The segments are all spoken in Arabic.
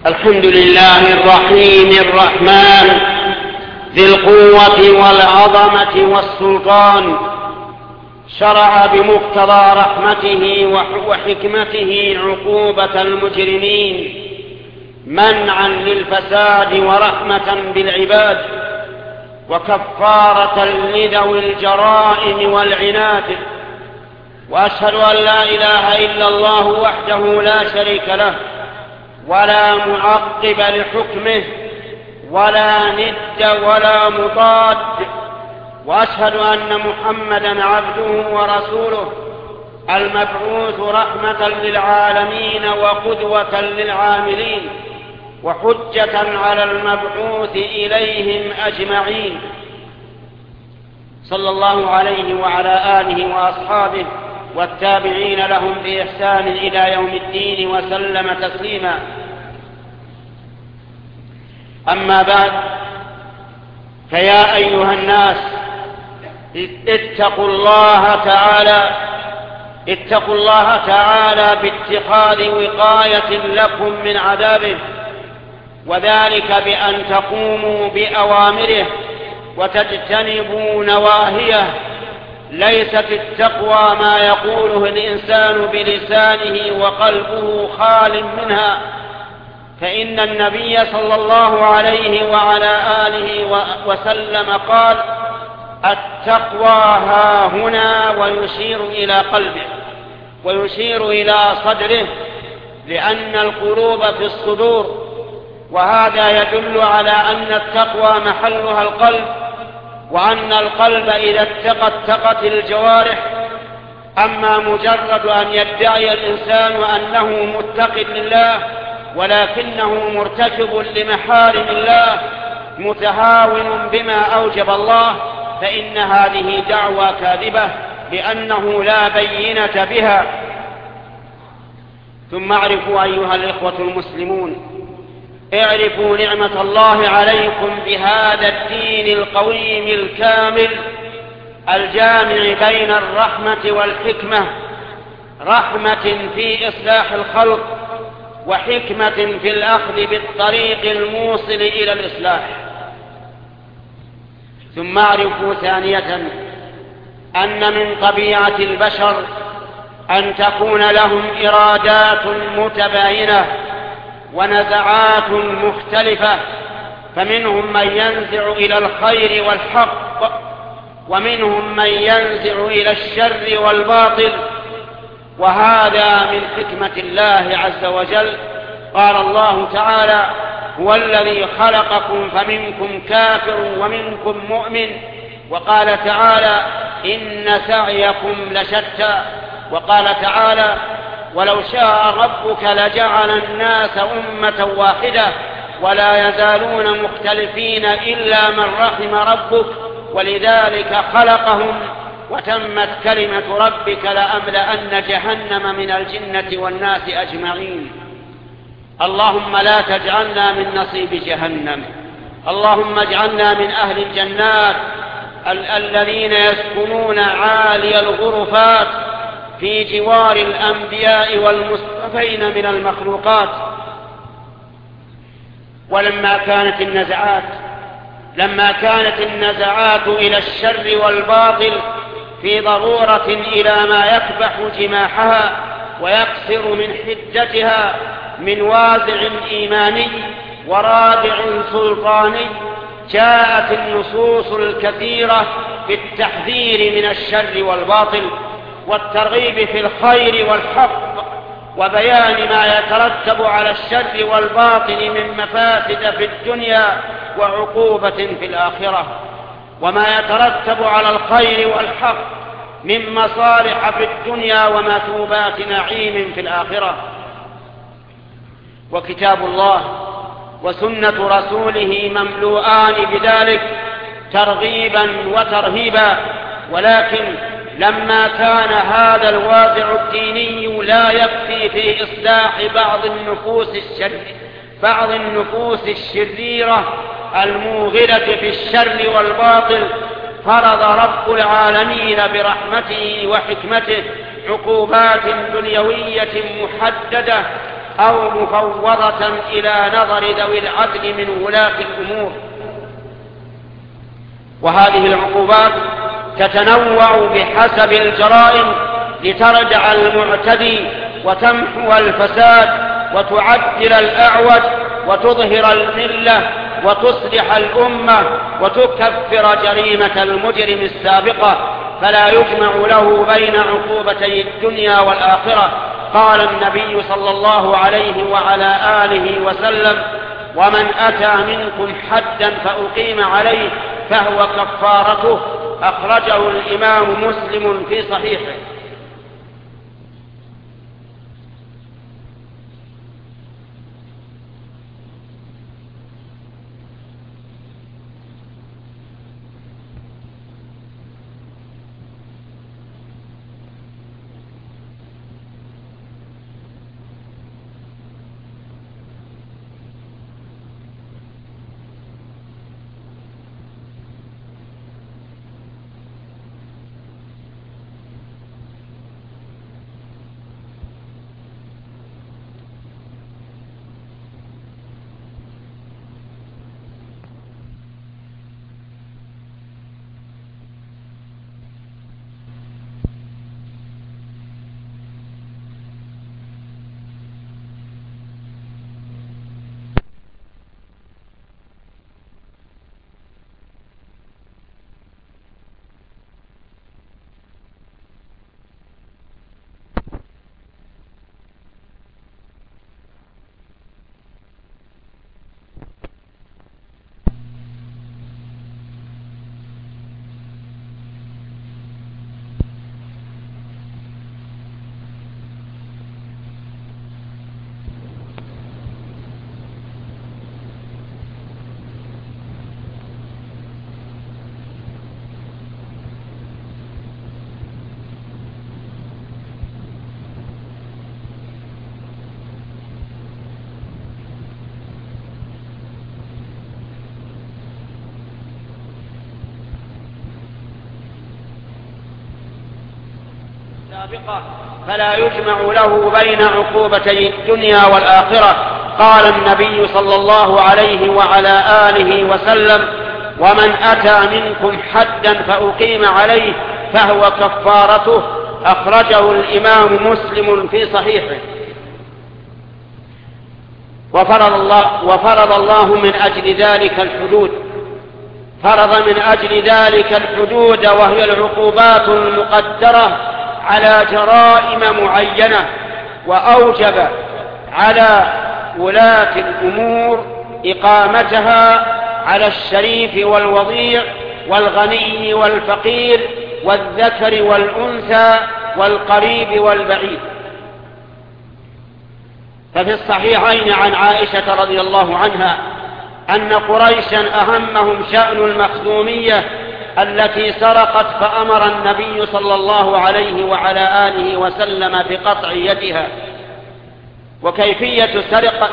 الحمد لله الرحيم الرحمن ذي القوة والعظمة والسلطان، شرع بمقتضى رحمته وحكمته عقوبة المجرمين منعا للفساد ورحمة بالعباد وكفارة لذوي الجرائم والعناد. وأشهد أن لا إله إلا الله وحده لا شريك له ولا معقب لحكمه ولا ند ولا مضاد، وأشهد أن محمدًا عبده ورسوله المبعوث رحمة للعالمين وقدوة للعاملين وحجة على المبعوث إليهم أجمعين، صلى الله عليه وعلى آله وأصحابه والتابعين لهم بإحسان إلى يوم الدين وسلم تسليما. أما بعد، فيا أيها الناس اتقوا الله تعالى باتخاذ وقاية لكم من عذابه، وذلك بأن تقوموا بأوامره وتجتنبوا نواهيه. ليست التقوى ما يقوله الإنسان بلسانه وقلبه خال منها، فإن النبي صلى الله عليه وعلى آله وسلم قال: التقوى ها هنا، ويشير إلى قلبه ويشير إلى صدره، لأن القلوب في الصدور، وهذا يدل على أن التقوى محلها القلب، وأن القلب إذا اتقت الجوارح. أما مجرد أن يدعي الإنسان أنه متق لله ولكنه مرتكب لمحارم الله متهاون بما أوجب الله، فإن هذه دعوى كاذبة لأنه لا بينة بها. ثم اعرفوا أيها الإخوة المسلمون، اعرفوا نعمة الله عليكم بهذا الدين القويم الكامل الجامع بين الرحمة والحكمة، رحمة في إصلاح الخلق وحكمة في الأخذ بالطريق الموصل إلى الإصلاح. ثم اعرفوا ثانية أن من طبيعة البشر أن تكون لهم إرادات متباينة ونزعات مختلفة، فمنهم من ينزع إلى الخير والحق، ومنهم من ينزع إلى الشر والباطل، وهذا من حكمة الله عز وجل. قال الله تعالى: هو الذي خلقكم فمنكم كافر ومنكم مؤمن. وقال تعالى: إن سعيكم لشتى. وقال تعالى: ولو شاء ربك لجعل الناس أمة واحدة ولا يزالون مختلفين إلا من رحم ربك ولذلك خلقهم وتمت كلمة ربك لأملأن جهنم من الجنة والناس أجمعين. اللهم لا تجعلنا من نصيب جهنم، اللهم اجعلنا من أهل الجنات الذين يسكنون عالي الغرفات في جوار الأنبياء والمصطفين من المخلوقات. ولما كانت النزعات إلى الشر والباطل في ضرورة إلى ما يكبح جماحها ويكسر من حدتها من وازع إيماني ورادع سلطاني، جاءت النصوص الكثيرة بالتحذير من الشر والباطل والترغيب في الخير والحق، وبيان ما يترتب على الشر والباطل من مفاسد في الدنيا وعقوبة في الآخرة، وما يترتب على الخير والحق من مصالح في الدنيا ومثوبات نعيم في الآخرة. وكتاب الله وسنة رسوله مملوءان بذلك ترغيبا وترهيبا، ولكن لما كان هذا الوازع الديني لا يكفي في إصلاح بعض النفوس الشريرة الموغلة في الشر والباطل، فرض رب العالمين برحمته وحكمته عقوبات دنيوية محددة أو مفوضة إلى نظر ذوي العدل من ولاة الأمور. وهذه العقوبات تتنوع بحسب الجرائم لترجع المعتدي وتمحو الفساد وتعدل الأعوج وتظهر الملة وتصلح الأمة وتكفر جريمة المجرم السابقة، فلا يجمع له بين عقوبتي الدنيا والآخرة. قال النبي صلى الله عليه وعلى آله وسلم: ومن أتى منكم حدا فأقيم عليه فهو كفارته. أخرجه الإمام مسلم في صحيحه. فلا يجمع له بين عقوبتي الدنيا والآخرة. قال النبي صلى الله عليه وعلى آله وسلم: ومن أتى منكم حدا فأقيم عليه فهو كفارته. أخرجه الإمام مسلم في صحيحه. وفرض الله من أجل ذلك الحدود، فرض من أجل ذلك الحدود، وهي العقوبات المقدرة على جرائم معينة، وأوجب على ولاة الأمور إقامتها على الشريف والوضيع والغني والفقير والذكر والأنثى والقريب والبعيد. ففي الصحيحين عن عائشة رضي الله عنها أن قريشا أهمهم شأن المخزومية التي سرقت، فأمر النبي صلى الله عليه وعلى آله وسلم بقطع يدها. وكيفية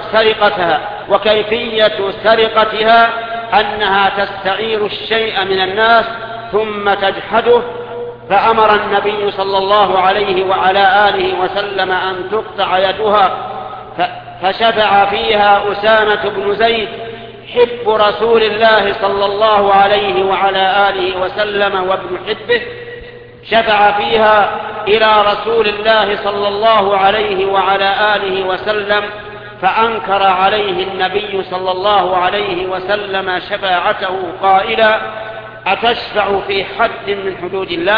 سرقتها أنها تستعير الشيء من الناس ثم تجحده، فأمر النبي صلى الله عليه وعلى آله وسلم أن تقطع يدها، فشفع فيها أسامة بن زيد حب رسول الله صلى الله عليه وعلى آله وسلم وابن حبه، شفع فيها إلى رسول الله صلى الله عليه وعلى آله وسلم، فأنكر عليه النبي صلى الله عليه وسلم شفاعته قائلا: أتشفع في حد من حدود الله؟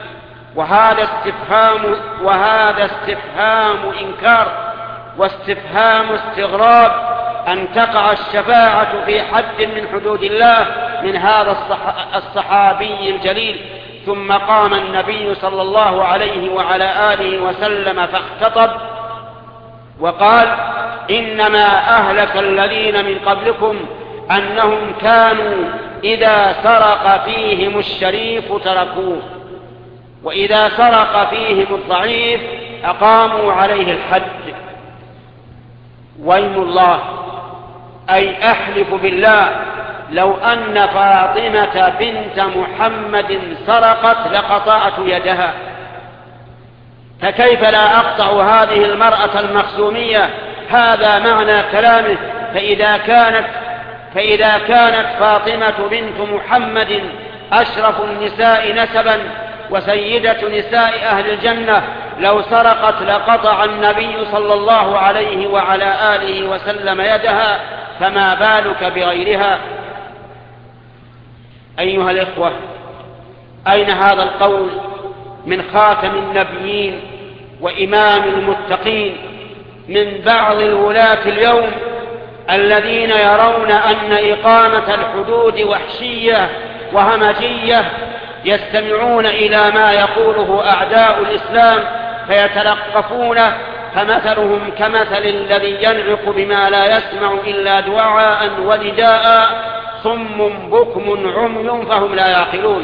وهذا استفهام إنكار واستفهام استغراب أن تقع الشفاعة في حد من حدود الله من هذا الصحابي الجليل. ثم قام النبي صلى الله عليه وعلى آله وسلم فاختطب وقال: إنما أهلك الذين من قبلكم أنهم كانوا إذا سرق فيهم الشريف تركوه، وإذا سرق فيهم الضعيف أقاموا عليه الحد. ويم الله، أي أحلف بالله، لو أن فاطمة بنت محمد سرقت لقطعت يدها، فكيف لا أقطع هذه المرأة المخزومية هذا معنى كلامه. فإذا كانت فاطمة بنت محمد أشرف النساء نسبا وسيدة نساء أهل الجنة لو سرقت لقطع النبي صلى الله عليه وعلى آله وسلم يدها، فما بالك بغيرها؟ أيها الإخوة، أين هذا القول من خاتم النبيين وإمام المتقين من بعض الولاة اليوم الذين يرون أن إقامة الحدود وحشية وهمجية، يستمعون إلى ما يقوله أعداء الإسلام فيتلقفونه، فمثلهم كمثل الذي ينعق بما لا يسمع إلا دعاء ونداء صم بكم عمي فهم لا يعقلون.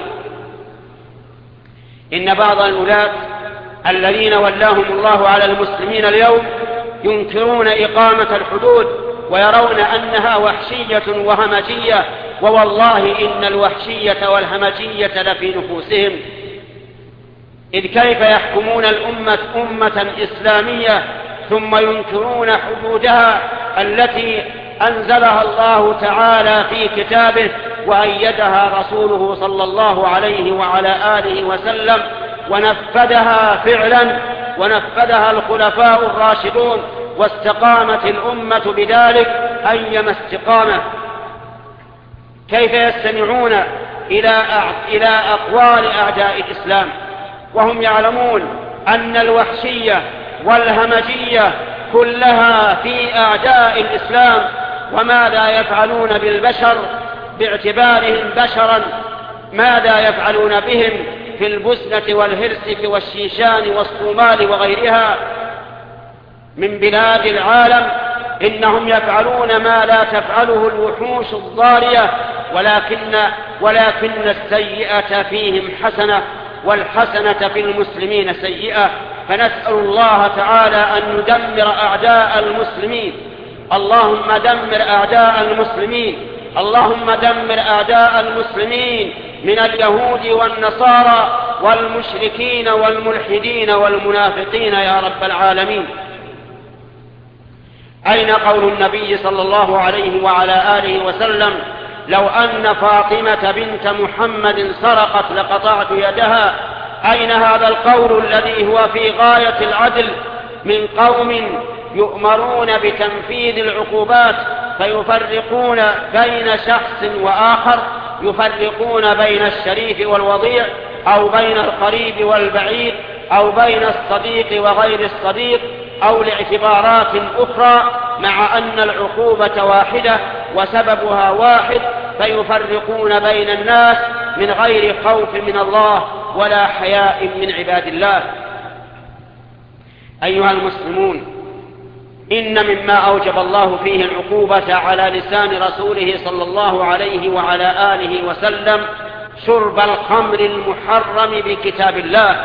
إن بعض الولاة الذين ولاهم الله على المسلمين اليوم ينكرون إقامة الحدود ويرون أنها وحشية وهمجية، ووالله إن الوحشية والهمجية لفي نفوسهم. إذ كيف يحكمون الأمة أمة إسلامية ثم ينكرون حدودها التي أنزلها الله تعالى في كتابه وأيدها رسوله صلى الله عليه وعلى آله وسلم ونفذها فعلا، ونفذها الخلفاء الراشدون، واستقامت الأمة بذلك أيما استقامة. كيف يستمعون إلى أقوال أعداء الإسلام وهم يعلمون أن الوحشية والهمجية كلها في أعداء الإسلام؟ وماذا يفعلون بالبشر باعتبارهم بشرا؟ ماذا يفعلون بهم في البسنة والهرسك والشيشان والصومال وغيرها من بلاد العالم؟ إنهم يفعلون ما لا تفعله الوحوش الضارية، ولكن السيئة فيهم حسنة، والحسنة في المسلمين سيئة. فنسأل الله تعالى أن ندمر أعداء المسلمين. اللهم دمر أعداء المسلمين، اللهم دمر أعداء المسلمين من اليهود والنصارى والمشركين والملحدين والمنافقين يا رب العالمين. أين قول النبي صلى الله عليه وعلى آله وسلم: لو أن فاطمة بنت محمد سرقت لقطعت يدها؟ أين هذا القول الذي هو في غاية العدل من قوم يؤمرون بتنفيذ العقوبات فيفرقون بين شخص وآخر، يفرقون بين الشريف والوضيع، أو بين القريب والبعيد، أو بين الصديق وغير الصديق، أو لاعتبارات أخرى، مع أن العقوبة واحدة وسببها واحد، فيفرقون بين الناس من غير خوف من الله ولا حياء من عباد الله. أيها المسلمون، إن مما أوجب الله فيه العقوبة على لسان رسوله صلى الله عليه وعلى آله وسلم شرب الخمر المحرم بكتاب الله،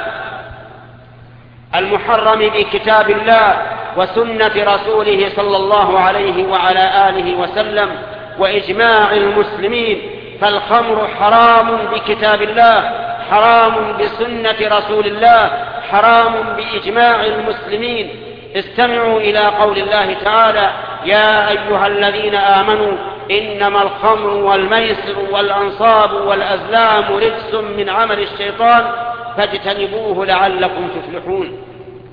المحرم بكتاب الله وسنة رسوله صلى الله عليه وعلى آله وسلم وإجماع المسلمين. فالخمر حرام بكتاب الله، حرام بسنة رسول الله، حرام بإجماع المسلمين. استمعوا إلى قول الله تعالى: يا أيها الذين آمنوا إنما الخمر والميسر والأنصاب والأزلام رجس من عمل الشيطان فاجتنبوه لعلكم تفلحون.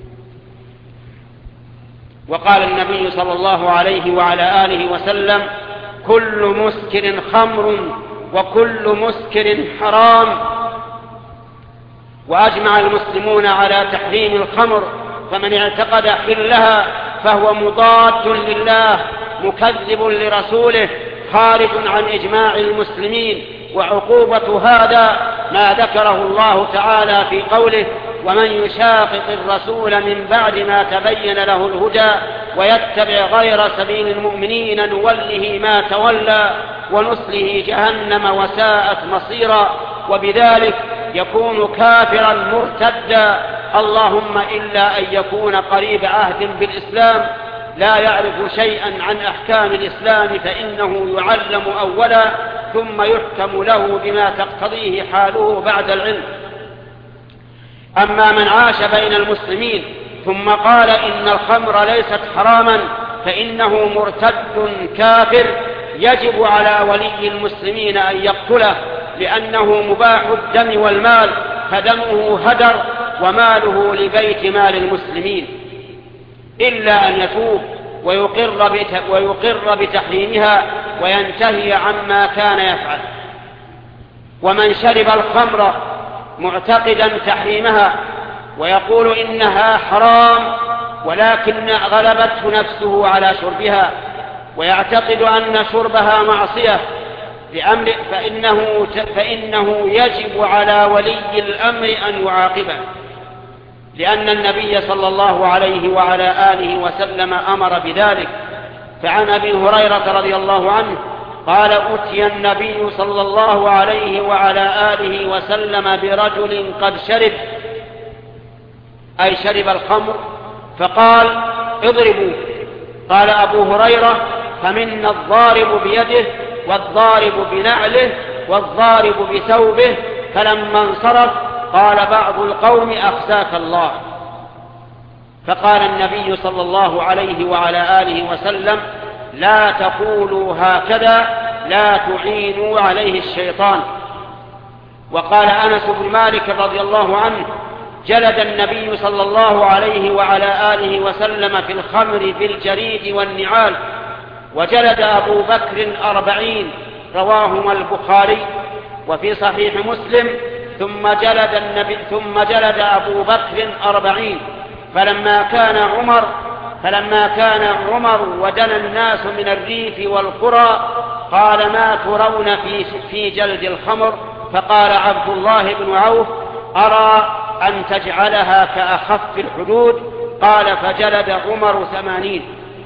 وقال النبي صلى الله عليه وعلى آله وسلم: كل مسكر خمر وكل مسكر حرام. وأجمع المسلمون على تحريم الخمر، فمن اعتقد حلها فهو مضاد لله مكذب لرسوله خارج عن إجماع المسلمين. وعقوبة هذا ما ذكره الله تعالى في قوله: ومن يشاقق الرسول من بعد ما تبين له الهدى ويتبع غير سبيل المؤمنين نوله ما تولى ونصله جهنم وساءت مصيرا، وبذلك يكون كافرا مرتدا، اللهم إلا أن يكون قريب عهد بالإسلام لا يعرف شيئا عن أحكام الإسلام، فإنه يعلم أولا ثم يحكم له بما تقتضيه حاله بعد العلم. أما من عاش بين المسلمين ثم قال إن الخمر ليست حراما، فإنه مرتد كافر يجب على ولي المسلمين أن يقتله، لأنه مباح الدم والمال، فدمه هدر وماله لبيت مال المسلمين، إلا أن يتوب ويقر بتحريمها وينتهي عما كان يفعل. ومن شرب الخمر معتقدا تحريمها ويقول إنها حرام ولكن غلبته نفسه على شربها ويعتقد أن شربها معصية فإنه يجب على ولي الأمر أن يعاقبه، لأن النبي صلى الله عليه وعلى آله وسلم أمر بذلك. فعن أبي هريرة رضي الله عنه قال: أتي النبي صلى الله عليه وعلى آله وسلم برجل قد شرب، أي شرب الخمر، فقال: اضربوا. قال أبو هريرة: فمنا الضارب بيده والضارب بنعله والضارب بثوبه. فلما انصرف قال بعض القوم: أخزاك الله. فقال النبي صلى الله عليه وعلى آله وسلم: لا تقولوا هكذا، لا تعينوا عليه الشيطان. وقال أنس بن مالك رضي الله عنه: جلد النبي صلى الله عليه وعلى آله وسلم في الخمر بالجريد والنعال، وجلد أبو بكر 40، رواهما البخاري. وفي صحيح مسلم: ثم جلد أبو بكر 40. فلما كان عمر ودنا الناس من الريف والقرى قال: ما ترون في جلد الخمر؟ فقال عبد الله بن عوف: أرى أن تجعلها كأخف الحدود. قال: فجلد عمر 80.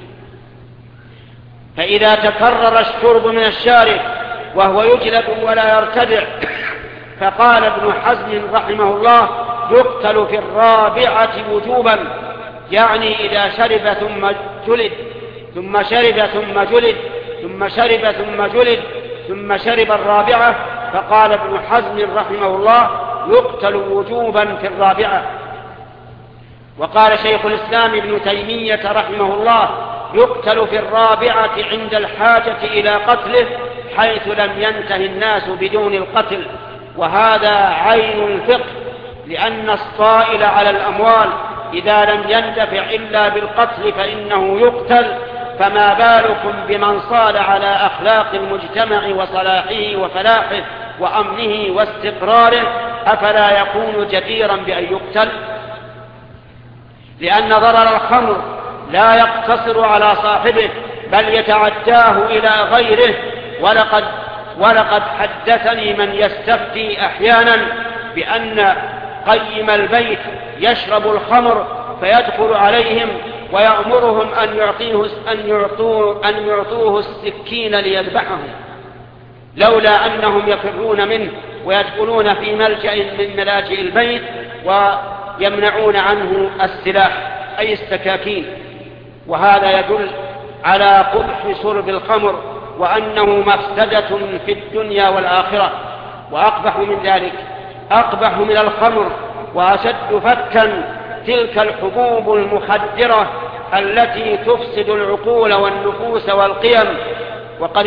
فإذا تكرر الشرب من الشارب وهو يجلد ولا يرتدع، فقال ابن حزم رحمه الله: يقتل في الرابعة وجوبا، يعني إذا شرب ثم جلد ثم شرب ثم جلد ثم شرب ثم جلد ثم شرب الرابعة. فقال ابن حزم رحمه الله: يقتل وجوبا في الرابعة. وقال شيخ الإسلام ابن تيمية رحمه الله: يقتل في الرابعة عند الحاجة إلى قتله، حيث لم ينتهي الناس بدون القتل. وهذا عين الفقه، لأن الصائل على الأموال إذا لم يندفع إلا بالقتل فإنه يقتل، فما بالكم بمن صال على أخلاق المجتمع وصلاحه وفلاحه وأمنه واستقراره؟ أفلا يكون جديرا بأن يقتل؟ لأن ضرر الخمر لا يقتصر على صاحبه، بل يتعداه إلى غيره. ولقد حدثني من يستفتي أحيانا بأن قيم البيت يشرب الخمر فيدخل عليهم ويأمرهم أن يعطوه السكين ليذبحهم، لولا أنهم يفرون منه ويدخلون في ملجأ من ملاجئ البيت ويمنعون عنه السلاح أي السكاكين. وهذا يدل على قبح شرب الخمر وأنه مفسدة في الدنيا والآخرة. وأقبح من ذلك، أقبح من الخمر وأشد فكا تلك الحبوب المخدرة التي تفسد العقول والنفوس والقيم. وقد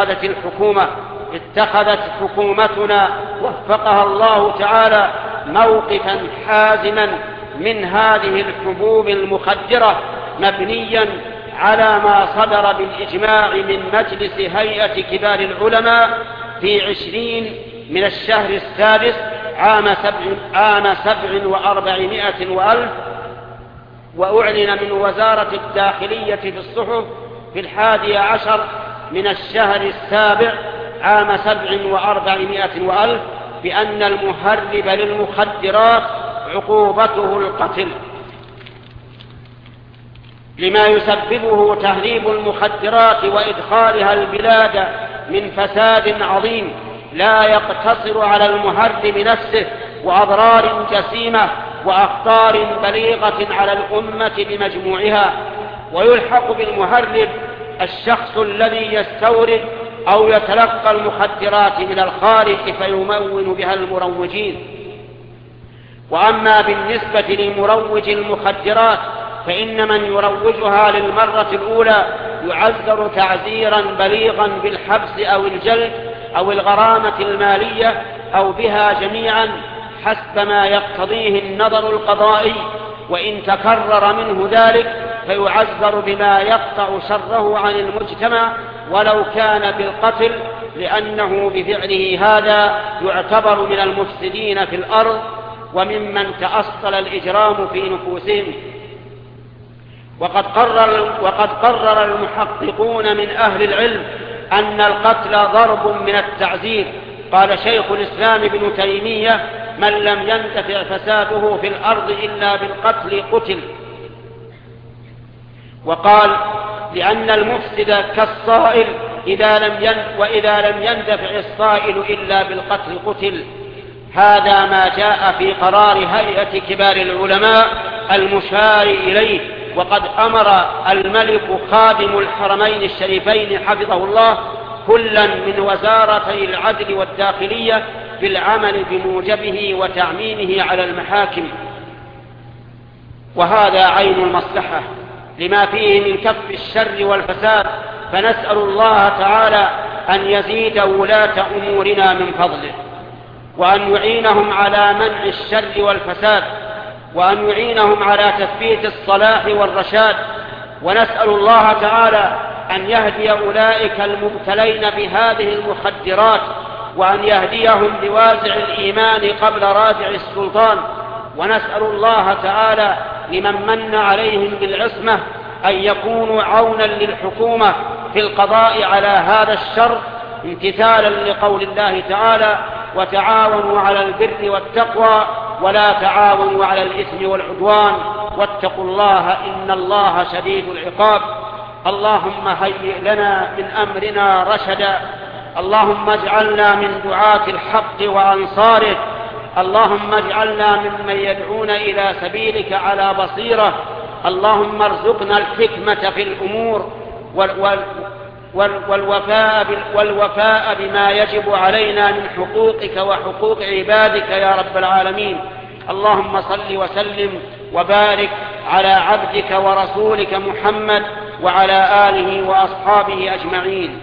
اتخذت حكومتنا وفقها الله تعالى موقفا حازما من هذه الحبوب المخدرة، مبنيا على ما صدر بالإجماع من مجلس هيئة كبار العلماء في 20 من الشهر السادس عام 700 وألف، وأعلن من وزارة الداخلية في الصحف في 11 من الشهر السابع عام 700 وألف بأن المهرب للمخدرات عقوبته القتل، لما يسببه تهريب المخدرات وإدخالها البلاد من فساد عظيم لا يقتصر على المهرب نفسه، وأضرار جسيمة وأخطار بليغة على الأمة بمجموعها. ويلحق بالمهرب الشخص الذي يستورد أو يتلقى المخدرات من الخارج فيمون بها المروجين. وأما بالنسبة لمروج المخدرات فإن من يروجها للمرة الأولى يعذر تعزيرا بليغا بالحبس أو الجلد أو الغرامة المالية أو بها جميعا حسب ما يقتضيه النظر القضائي، وإن تكرر منه ذلك فيعذر بما يقطع شره عن المجتمع ولو كان بالقتل، لأنه بفعله هذا يعتبر من المفسدين في الأرض وممن تأصل الإجرام في نفوسهم. وقد قرر المحققون من أهل العلم أن القتل ضرب من التعزير. قال شيخ الإسلام ابن تيمية: من لم ينتفع فساده في الأرض إلا بالقتل قتل. وقال: لأن المفسد كالصائل وإذا لم ينتفع الصائل إلا بالقتل قتل. هذا ما جاء في قرار هيئة كبار العلماء المشار إليه. وقد أمر الملك خادم الحرمين الشريفين حفظه الله كلا من وزارتي العدل والداخلية بالعمل بموجبه وتعميمه على المحاكم، وهذا عين المصلحة لما فيه من كف الشر والفساد. فنسأل الله تعالى أن يزيد ولاة أمورنا من فضله، وأن يعينهم على منع الشر والفساد، وأن يعينهم على تثبيت الصلاح والرشاد. ونسأل الله تعالى أن يهدي أولئك المبتلين بهذه المخدرات، وأن يهديهم بوازع الإيمان قبل رادع السلطان. ونسأل الله تعالى لمن من عليهم بالعصمة أن يكونوا عونا للحكومة في القضاء على هذا الشر، امتثالا لقول الله تعالى: وتعاونوا على البر والتقوى ولا تعاونوا على الإثم والعدوان واتقوا الله إن الله شديد العقاب. اللهم هيئ لنا من أمرنا رشدا. اللهم اجعلنا من دعاة الحق وأنصاره. اللهم اجعلنا ممن يدعون إلى سبيلك على بصيرة. اللهم ارزقنا الحكمة في الأمور والوفاء بما يجب علينا من حقوقك وحقوق عبادك يا رب العالمين. اللهم صل وسلم وبارك على عبدك ورسولك محمد وعلى آله وأصحابه أجمعين.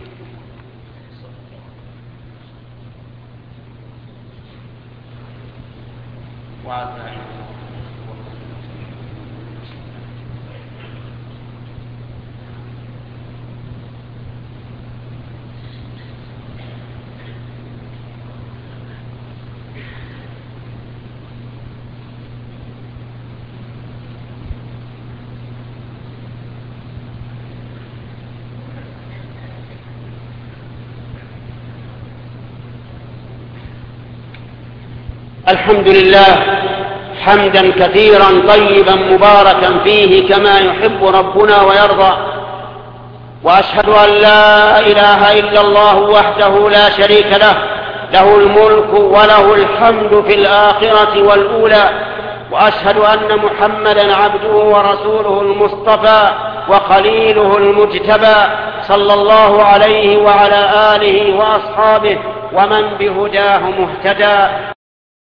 الحمد لله حمدا كثيرا طيبا مباركا فيه كما يحب ربنا ويرضى. وأشهد أن لا إله إلا الله وحده لا شريك له، له الملك وله الحمد في الآخرة والأولى. وأشهد أن محمدا عبده ورسوله المصطفى وخليله المجتبى، صلى الله عليه وعلى آله وأصحابه ومن بهداه مهتدى.